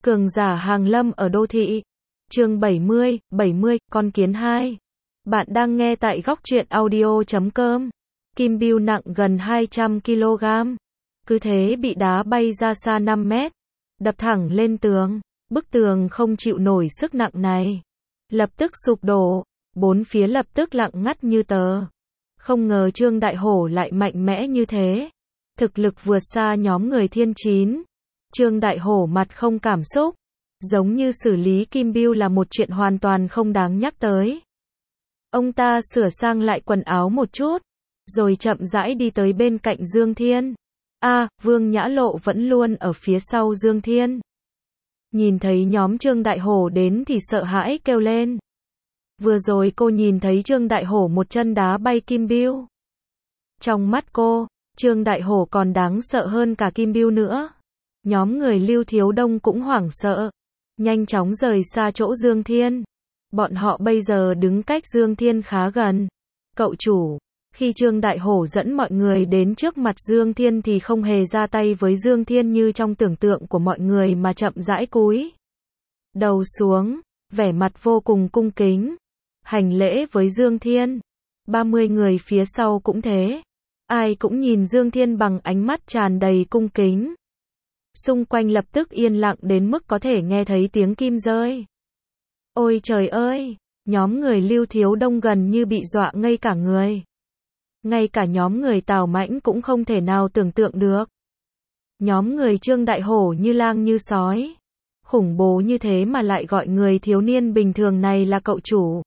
Cường giả hàng lâm ở đô thị. Chương 70, con kiến 2. Bạn đang nghe tại góc truyện audio.com. Kim Biêu nặng gần 200 kg. Cứ thế bị đá bay ra xa 5 mét. Đập thẳng lên tường. Bức tường không chịu nổi sức nặng này. Lập tức sụp đổ. Bốn phía lập tức lặng ngắt như tờ. Không ngờ Trương Đại Hổ lại mạnh mẽ như thế. Thực lực vượt xa nhóm người Thiên Chín. Trương Đại Hổ mặt không cảm xúc. Giống như xử lý Kim Biêu là một chuyện hoàn toàn không đáng nhắc tới. Ông ta sửa sang lại quần áo một chút. Rồi chậm rãi đi tới bên cạnh Dương Thiên. Vương Nhã Lộ vẫn luôn ở phía sau Dương Thiên. Nhìn thấy nhóm Trương Đại Hổ đến thì sợ hãi kêu lên. Vừa rồi cô nhìn thấy Trương Đại Hổ một chân đá bay Kim Biêu. Trong mắt cô, Trương Đại Hổ còn đáng sợ hơn cả Kim Biêu nữa. Nhóm người Lưu Thiếu Đông cũng hoảng sợ. Nhanh chóng rời xa chỗ Dương Thiên. Bọn họ bây giờ đứng cách Dương Thiên khá gần. Cậu chủ, khi Trương Đại Hổ dẫn mọi người đến trước mặt Dương Thiên thì không hề ra tay với Dương Thiên như trong tưởng tượng của mọi người mà chậm rãi cúi đầu xuống, vẻ mặt vô cùng cung kính, hành lễ với Dương Thiên. 30 người phía sau cũng thế. Ai cũng nhìn Dương Thiên bằng ánh mắt tràn đầy cung kính. Xung quanh lập tức yên lặng đến mức có thể nghe thấy tiếng kim rơi. Ôi trời ơi, nhóm người Lưu Thiếu Đông gần như bị dọa ngây cả người. Ngay cả nhóm người Tào Mãnh cũng không thể nào tưởng tượng được. Nhóm người Trương Đại Hổ như lang như sói. Khủng bố như thế mà lại gọi người thiếu niên bình thường này là cậu chủ.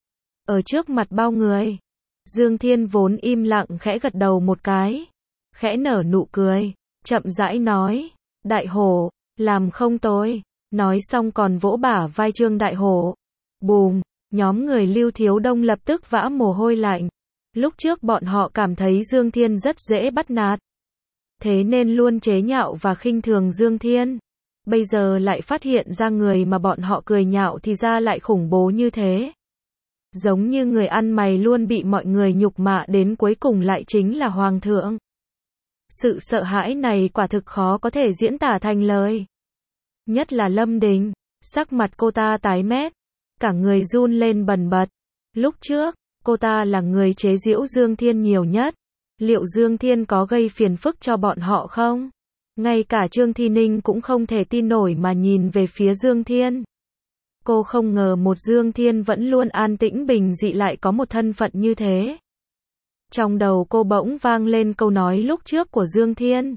Ở trước mặt bao người, Dương Thiên vốn im lặng khẽ gật đầu một cái. Khẽ nở nụ cười, chậm rãi nói. Đại Hổ, làm không tồi. Nói xong còn vỗ bả vai Trương Đại Hổ. Bùm, nhóm người Lưu Thiếu Đông lập tức vã mồ hôi lạnh. Lúc trước bọn họ cảm thấy Dương Thiên rất dễ bắt nạt. Thế nên luôn chế nhạo và khinh thường Dương Thiên. Bây giờ lại phát hiện ra người mà bọn họ cười nhạo thì ra lại khủng bố như thế. Giống như người ăn mày luôn bị mọi người nhục mạ đến cuối cùng lại chính là Hoàng thượng. Sự sợ hãi này quả thực khó có thể diễn tả thành lời. Nhất là Lâm Đình, sắc mặt cô ta tái mét, cả người run lên bần bật. Lúc trước, cô ta là người chế giễu Dương Thiên nhiều nhất. Liệu Dương Thiên có gây phiền phức cho bọn họ không? Ngay cả Trương Thi Ninh cũng không thể tin nổi mà nhìn về phía Dương Thiên. Cô không ngờ một Dương Thiên vẫn luôn an tĩnh bình dị lại có một thân phận như thế. Trong đầu cô bỗng vang lên câu nói lúc trước của Dương Thiên.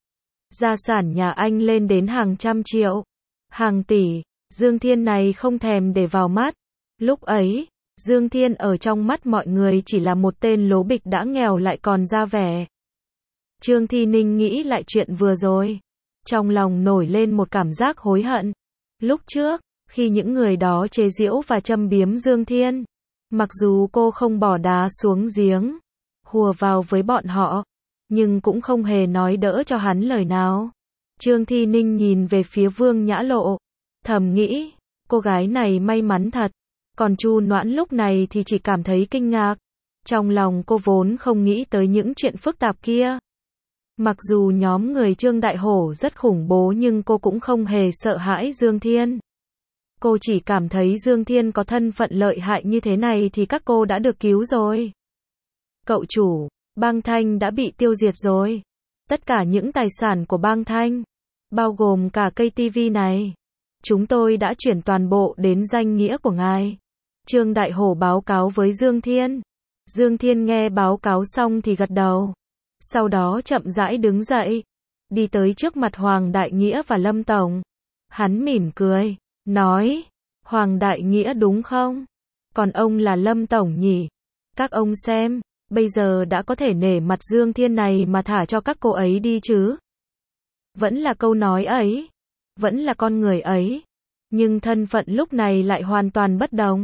Gia sản nhà anh lên đến hàng trăm triệu, hàng tỷ, Dương Thiên này không thèm để vào mắt. Lúc ấy, Dương Thiên ở trong mắt mọi người chỉ là một tên lố bịch đã nghèo lại còn ra vẻ. Trương Thi Ninh nghĩ lại chuyện vừa rồi. Trong lòng nổi lên một cảm giác hối hận. Lúc trước, khi những người đó chế giễu và châm biếm Dương Thiên, mặc dù cô không bỏ đá xuống giếng, hùa vào với bọn họ, nhưng cũng không hề nói đỡ cho hắn lời nào. Trương Thi Ninh nhìn về phía Vương Nhã Lộ, thầm nghĩ, cô gái này may mắn thật. Còn Chu Noãn lúc này thì chỉ cảm thấy kinh ngạc. Trong lòng cô vốn không nghĩ tới những chuyện phức tạp kia. Mặc dù nhóm người Trương Đại Hổ rất khủng bố nhưng cô cũng không hề sợ hãi Dương Thiên. Cô chỉ cảm thấy Dương Thiên có thân phận lợi hại như thế này thì các cô đã được cứu rồi. Cậu chủ, Bang Thanh đã bị tiêu diệt rồi. Tất cả những tài sản của Bang Thanh, bao gồm cả cây tivi này, chúng tôi đã chuyển toàn bộ đến danh nghĩa của ngài. Trương Đại Hổ báo cáo với Dương Thiên. Dương Thiên nghe báo cáo xong thì gật đầu. Sau đó chậm rãi đứng dậy, đi tới trước mặt Hoàng Đại Nghĩa và Lâm Tổng. Hắn mỉm cười, nói, Hoàng Đại Nghĩa đúng không? Còn ông là Lâm Tổng nhỉ? Các ông xem, bây giờ đã có thể nể mặt Dương Thiên này mà thả cho các cô ấy đi chứ? Vẫn là câu nói ấy, vẫn là con người ấy, nhưng thân phận lúc này lại hoàn toàn bất đồng.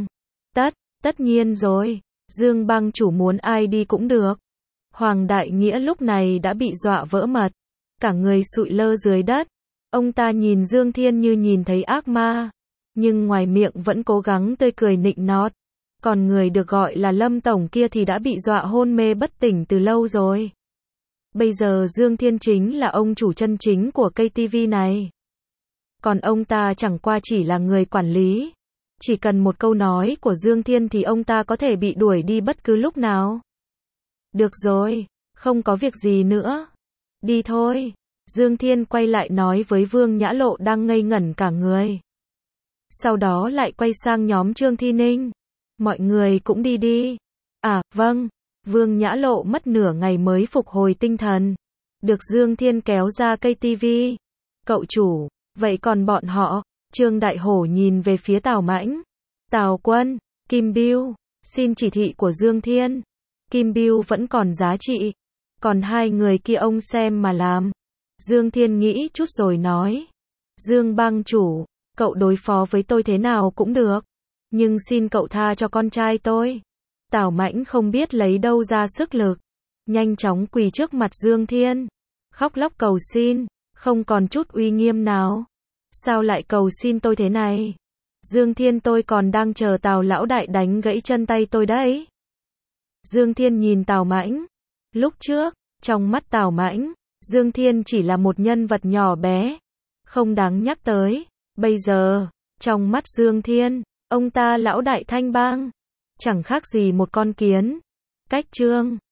Tất nhiên rồi, Dương bang chủ muốn ai đi cũng được. Hoàng Đại Nghĩa lúc này đã bị dọa vỡ mật, cả người sụi lơ dưới đất. Ông ta nhìn Dương Thiên như nhìn thấy ác ma, nhưng ngoài miệng vẫn cố gắng tươi cười nịnh nọt. Còn người được gọi là Lâm Tổng kia thì đã bị dọa hôn mê bất tỉnh từ lâu rồi. Bây giờ Dương Thiên chính là ông chủ chân chính của cây tivi này. Còn ông ta chẳng qua chỉ là người quản lý. Chỉ cần một câu nói của Dương Thiên thì ông ta có thể bị đuổi đi bất cứ lúc nào. Được rồi, không có việc gì nữa. Đi thôi. Dương Thiên quay lại nói với Vương Nhã Lộ đang ngây ngẩn cả người. Sau đó lại quay sang nhóm Trương Thi Ninh. Mọi người cũng đi đi. À, vâng. Vương Nhã Lộ mất nửa ngày mới phục hồi tinh thần. Được Dương Thiên kéo ra cây tivi. Cậu chủ, vậy còn bọn họ? Trương Đại Hổ nhìn về phía Tào Mãnh. Tào Quân, Kim Bưu, xin chỉ thị của Dương Thiên. Kim Bưu vẫn còn giá trị. Còn hai người kia ông xem mà làm. Dương Thiên nghĩ chút rồi nói. Dương bang chủ, cậu đối phó với tôi thế nào cũng được. Nhưng xin cậu tha cho con trai tôi. Tào Mãnh không biết lấy đâu ra sức lực. Nhanh chóng quỳ trước mặt Dương Thiên. Khóc lóc cầu xin, không còn chút uy nghiêm nào. Sao lại cầu xin tôi thế này? Dương Thiên, tôi còn đang chờ Tào lão đại đánh gãy chân tay tôi đấy. Dương Thiên nhìn Tào Mãnh. Lúc trước, trong mắt Tào Mãnh, Dương Thiên chỉ là một nhân vật nhỏ bé, không đáng nhắc tới. Bây giờ, trong mắt Dương Thiên, ông ta lão đại Thanh Bang, chẳng khác gì một con kiến. Cách Trương